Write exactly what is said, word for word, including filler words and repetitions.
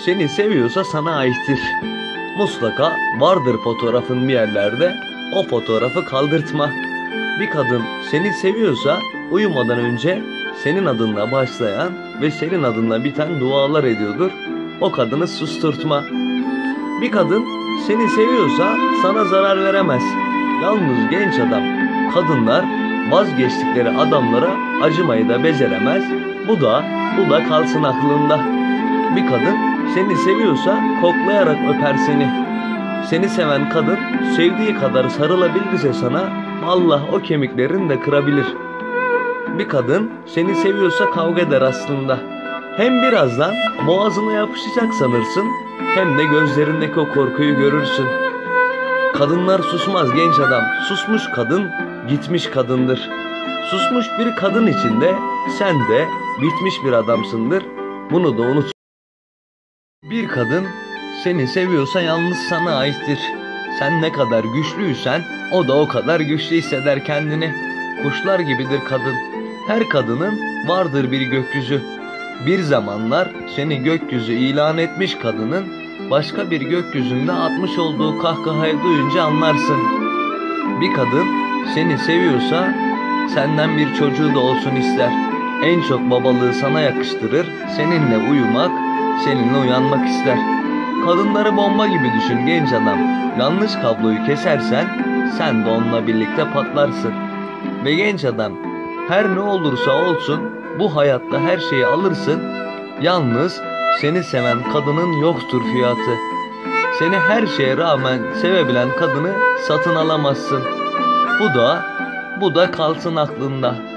seni seviyorsa sana aittir. Mutlaka vardır fotoğrafın bir yerlerde, o fotoğrafı kaldırtma. Bir kadın seni seviyorsa uyumadan önce senin adınla başlayan ve senin adınla biten dualar ediyordur. O kadını susturtma. Bir kadın seni seviyorsa sana zarar veremez. Yalnız genç adam, kadınlar vazgeçtikleri adamlara acımayı da beceremez. Bu da, bu da kalsın aklında. Bir kadın seni seviyorsa koklayarak öper seni. Seni seven kadın sevdiği kadar sarılabilirse sana, Allah o kemiklerini de kırabilir. Bir kadın seni seviyorsa kavga eder aslında. Hem birazdan boğazına yapışacak sanırsın, hem de gözlerindeki o korkuyu görürsün. Kadınlar susmaz genç adam. Susmuş kadın gitmiş kadındır. Susmuş bir kadın içinde sen de bitmiş bir adamsındır. Bunu da unut. Bir kadın seni seviyorsa yalnız sana aittir. Sen ne kadar güçlüysen o da o kadar güçlü hisseder kendini. Kuşlar gibidir kadın. Her kadının vardır bir gökyüzü. Bir zamanlar seni gökyüzü ilan etmiş kadının başka bir gökyüzünde atmış olduğu kahkahayı duyunca anlarsın. Bir kadın seni seviyorsa senden bir çocuğu da olsun ister. En çok babalığı sana yakıştırır, seninle uyumak, seninle uyanmak ister. Kadınları bomba gibi düşün genç adam. Yanlış kabloyu kesersen sen de onunla birlikte patlarsın. Ve genç adam, her ne olursa olsun bu hayatta her şeyi alırsın. Yalnız seni seven kadının yoktur fiyatı. Seni her şeye rağmen sevebilen kadını satın alamazsın. Bu da, bu da kalsın aklında.